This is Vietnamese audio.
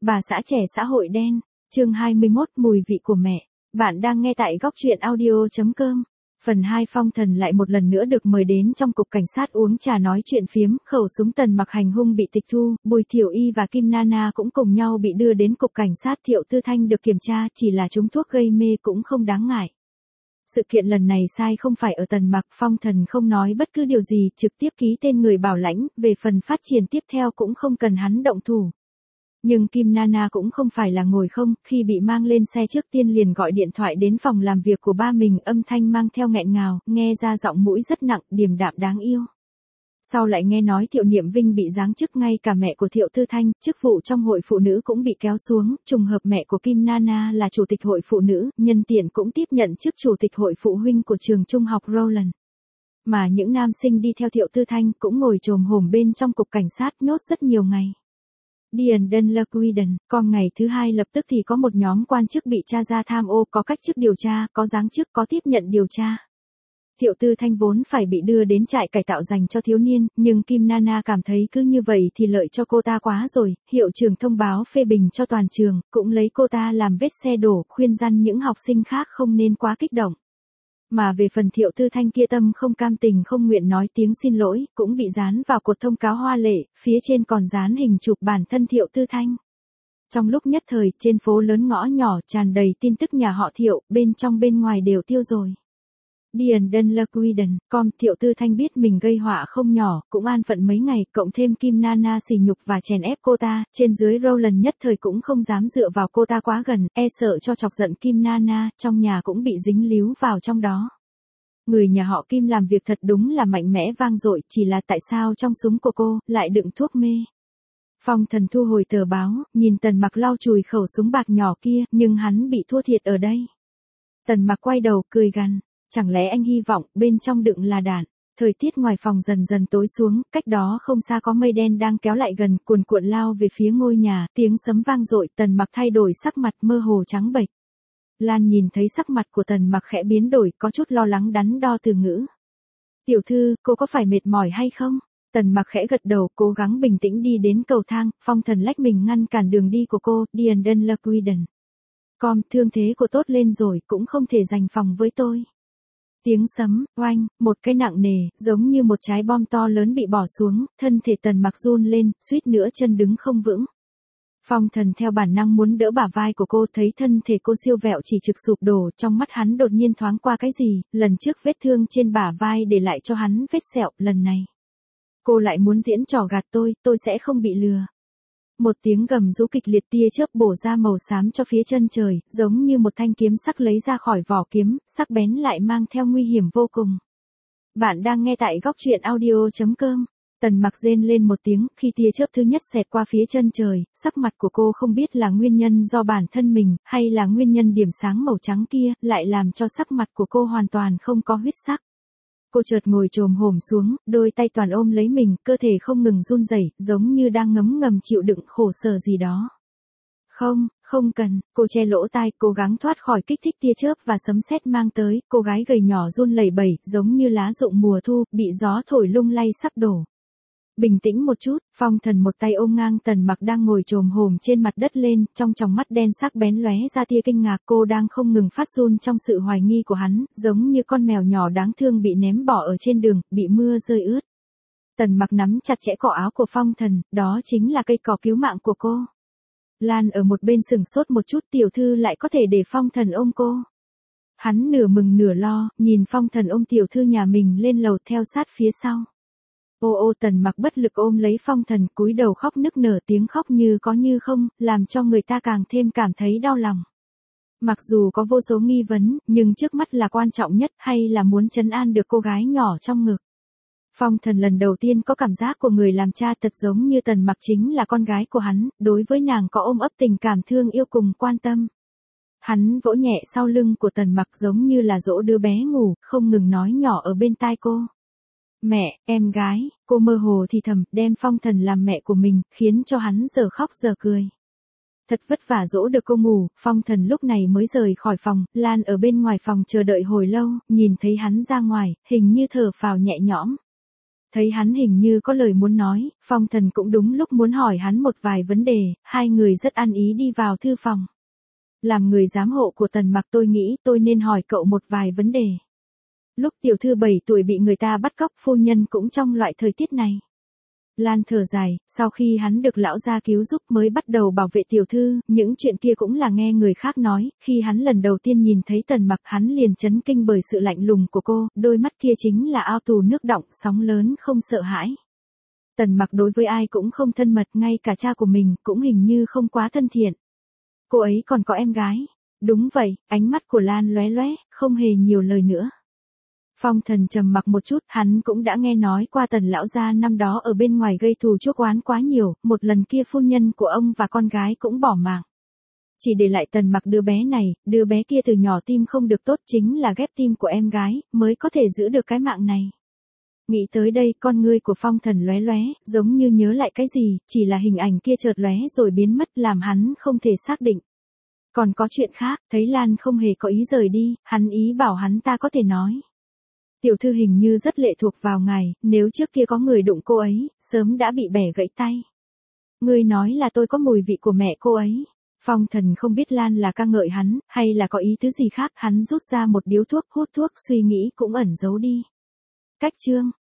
Bà xã trẻ xã hội đen, chương 21 mùi vị của mẹ. Bạn đang nghe tại góc truyện audio.com. Phần 2 Phong Thần lại một lần nữa được mời đến trong cục cảnh sát uống trà nói chuyện phiếm, khẩu súng Tần Mặc hành hung bị tịch thu, Bùi Thiểu Y và Kim Nana cũng cùng nhau bị đưa đến cục cảnh sát. Thiệu Tư Thanh được kiểm tra, chỉ là trúng thuốc gây mê cũng không đáng ngại. Sự kiện lần này sai không phải ở Tần Mặc, Phong Thần không nói bất cứ điều gì, trực tiếp ký tên người bảo lãnh, về phần phát triển tiếp theo cũng không cần hắn động thủ. Nhưng Kim Nana cũng không phải là ngồi không, khi bị mang lên xe trước tiên liền gọi điện thoại đến phòng làm việc của ba mình, âm thanh mang theo nghẹn ngào, nghe ra giọng mũi rất nặng, điềm đạm đáng yêu. Sau lại nghe nói Thiệu Niệm Vinh bị giáng chức, ngay cả mẹ của Thiệu Tư Thanh, chức vụ trong hội phụ nữ cũng bị kéo xuống, trùng hợp mẹ của Kim Nana là chủ tịch hội phụ nữ, nhân tiện cũng tiếp nhận chức chủ tịch hội phụ huynh của trường trung học Rowland. Mà những nam sinh đi theo Thiệu Tư Thanh cũng ngồi chồm hổm bên trong cục cảnh sát nhốt rất nhiều ngày. Dian Dunlawiden, còn ngày thứ hai lập tức thì có một nhóm quan chức bị tra ra tham ô, có cách chức điều tra, có giáng chức, có tiếp nhận điều tra. Thiệu Tư Thanh vốn phải bị đưa đến trại cải tạo dành cho thiếu niên, nhưng Kim Nana cảm thấy cứ như vậy thì lợi cho cô ta quá rồi, hiệu trưởng thông báo phê bình cho toàn trường, cũng lấy cô ta làm vết xe đổ, khuyên răn những học sinh khác không nên quá kích động. Mà về phần Thiệu Tư Thanh kia tâm không cam tình không nguyện nói tiếng xin lỗi, cũng bị dán vào cột thông cáo hoa lệ, phía trên còn dán hình chụp bản thân Thiệu Tư Thanh. Trong lúc nhất thời, trên phố lớn ngõ nhỏ tràn đầy tin tức nhà họ Thiệu, bên trong bên ngoài đều tiêu rồi. Dian Dunlawiden, Thiệu Tư Thanh biết mình gây họa không nhỏ, cũng an phận mấy ngày, cộng thêm Kim Nana sỉ nhục và chèn ép cô ta, trên dưới Rowland nhất thời cũng không dám dựa vào cô ta quá gần, e sợ cho chọc giận Kim Nana, trong nhà cũng bị dính líu vào trong đó. Người nhà họ Kim làm việc thật đúng là mạnh mẽ vang dội, chỉ là tại sao trong súng của cô lại đựng thuốc mê. Phong Thần thu hồi tờ báo, nhìn Tần Mặc lau chùi khẩu súng bạc nhỏ kia, nhưng hắn bị thua thiệt ở đây. Tần Mặc quay đầu cười gằn. Chẳng lẽ anh hy vọng bên trong đựng là đạn? Thời tiết ngoài phòng dần dần tối xuống, cách đó không xa có mây đen đang kéo lại gần, cuồn cuộn lao về phía ngôi nhà, tiếng sấm vang dội, Tần Mặc thay đổi sắc mặt mơ hồ trắng bệch. Lan nhìn thấy sắc mặt của Tần Mặc khẽ biến đổi, có chút lo lắng đắn đo từ ngữ. Tiểu thư, cô có phải mệt mỏi hay không? Tần Mặc khẽ gật đầu, cố gắng bình tĩnh đi đến cầu thang, Phong Thần lách mình ngăn cản đường đi của cô, Dian Dunlawiden. Thương thế của tốt lên rồi, cũng không thể giành phòng với tôi. Tiếng sấm, oanh, một cái nặng nề, giống như một trái bom to lớn bị bỏ xuống, thân thể Tần Mặc run lên, suýt nữa chân đứng không vững. Phong Thần theo bản năng muốn đỡ bả vai của cô, thấy thân thể cô siêu vẹo chỉ trực sụp đổ, trong mắt hắn đột nhiên thoáng qua cái gì, lần trước vết thương trên bả vai để lại cho hắn vết sẹo, lần này. Cô lại muốn diễn trò gạt tôi sẽ không bị lừa. Một tiếng gầm rú kịch liệt, tia chớp bổ ra màu xám cho phía chân trời, giống như một thanh kiếm sắc lấy ra khỏi vỏ kiếm, sắc bén lại mang theo nguy hiểm vô cùng. Bạn đang nghe tại góc truyện audio.com. Tần Mặc rên lên một tiếng, khi tia chớp thứ nhất xẹt qua phía chân trời, sắc mặt của cô không biết là nguyên nhân do bản thân mình, hay là nguyên nhân điểm sáng màu trắng kia, lại làm cho sắc mặt của cô hoàn toàn không có huyết sắc. Cô chợt ngồi chồm hổm xuống, đôi tay toàn ôm lấy mình, cơ thể không ngừng run rẩy, giống như đang ngấm ngầm chịu đựng khổ sở gì đó. Không cần, cô che lỗ tai, cố gắng thoát khỏi kích thích tia chớp và sấm sét mang tới, cô gái gầy nhỏ run lẩy bẩy, giống như lá rụng mùa thu, bị gió thổi lung lay sắp đổ. Bình tĩnh một chút, Phong Thần một tay ôm ngang Tần Mặc đang ngồi chồm hổm trên mặt đất lên, trong tròng mắt đen sắc bén lóe ra tia kinh ngạc, cô đang không ngừng phát run trong sự hoài nghi của hắn, giống như con mèo nhỏ đáng thương bị ném bỏ ở trên đường, bị mưa rơi ướt. Tần Mặc nắm chặt chẽ cổ áo của Phong Thần, đó chính là cây cỏ cứu mạng của cô. Lan ở một bên sừng sốt một chút, tiểu thư lại có thể để Phong Thần ôm cô. Hắn nửa mừng nửa lo, nhìn Phong Thần ôm tiểu thư nhà mình lên lầu theo sát phía sau. Tần Mặc bất lực ôm lấy Phong Thần, cúi đầu khóc nức nở, tiếng khóc như có như không, làm cho người ta càng thêm cảm thấy đau lòng. Mặc dù có vô số nghi vấn, nhưng trước mắt là quan trọng nhất, hay là muốn trấn an được cô gái nhỏ trong ngực. Phong Thần lần đầu tiên có cảm giác của người làm cha, thật giống như Tần Mặc chính là con gái của hắn, đối với nàng có ôm ấp tình cảm thương yêu cùng quan tâm. Hắn vỗ nhẹ sau lưng của Tần Mặc giống như là dỗ đứa bé ngủ, không ngừng nói nhỏ ở bên tai cô. Mẹ, em gái, cô mơ hồ thì thầm, đem Phong Thần làm mẹ của mình, khiến cho hắn giờ khóc giờ cười. Thật vất vả dỗ được cô ngủ, Phong Thần lúc này mới rời khỏi phòng, Lan ở bên ngoài phòng chờ đợi hồi lâu, nhìn thấy hắn ra ngoài, hình như thở phào nhẹ nhõm. Thấy hắn hình như có lời muốn nói, Phong Thần cũng đúng lúc muốn hỏi hắn một vài vấn đề, hai người rất ăn ý đi vào thư phòng. Làm người giám hộ của Tần Mặc tôi nghĩ tôi nên hỏi cậu một vài vấn đề. Lúc tiểu thư 7 tuổi bị người ta bắt cóc phu nhân cũng trong loại thời tiết này. Lan thở dài, sau khi hắn được lão gia cứu giúp mới bắt đầu bảo vệ tiểu thư, những chuyện kia cũng là nghe người khác nói, khi hắn lần đầu tiên nhìn thấy Tần Mặc hắn liền chấn kinh bởi sự lạnh lùng của cô, đôi mắt kia chính là ao tù nước đọng, sóng lớn không sợ hãi. Tần Mặc đối với ai cũng không thân mật, ngay cả cha của mình cũng hình như không quá thân thiện. Cô ấy còn có em gái. Đúng vậy, ánh mắt của Lan lóe lóe, không hề nhiều lời nữa. Phong Thần trầm mặc một chút, hắn cũng đã nghe nói qua Tần lão gia năm đó ở bên ngoài gây thù chuốc oán quá nhiều, một lần kia phu nhân của ông và con gái cũng bỏ mạng. Chỉ để lại Tần Mặc đứa bé này, đứa bé kia từ nhỏ tim không được tốt, chính là ghép tim của em gái, mới có thể giữ được cái mạng này. Nghĩ tới đây, con ngươi của Phong Thần lóe lóe, giống như nhớ lại cái gì, chỉ là hình ảnh kia chợt lóe rồi biến mất làm hắn không thể xác định. Còn có chuyện khác, thấy Lan không hề có ý rời đi, hắn ý bảo hắn ta có thể nói. Tiểu thư hình như rất lệ thuộc vào ngài, nếu trước kia có người đụng cô ấy, sớm đã bị bẻ gãy tay. Ngươi nói là tôi có mùi vị của mẹ cô ấy. Phong Thần không biết Lan là ca ngợi hắn, hay là có ý tứ gì khác, hắn rút ra một điếu thuốc, hút thuốc suy nghĩ cũng ẩn giấu đi. Cách chương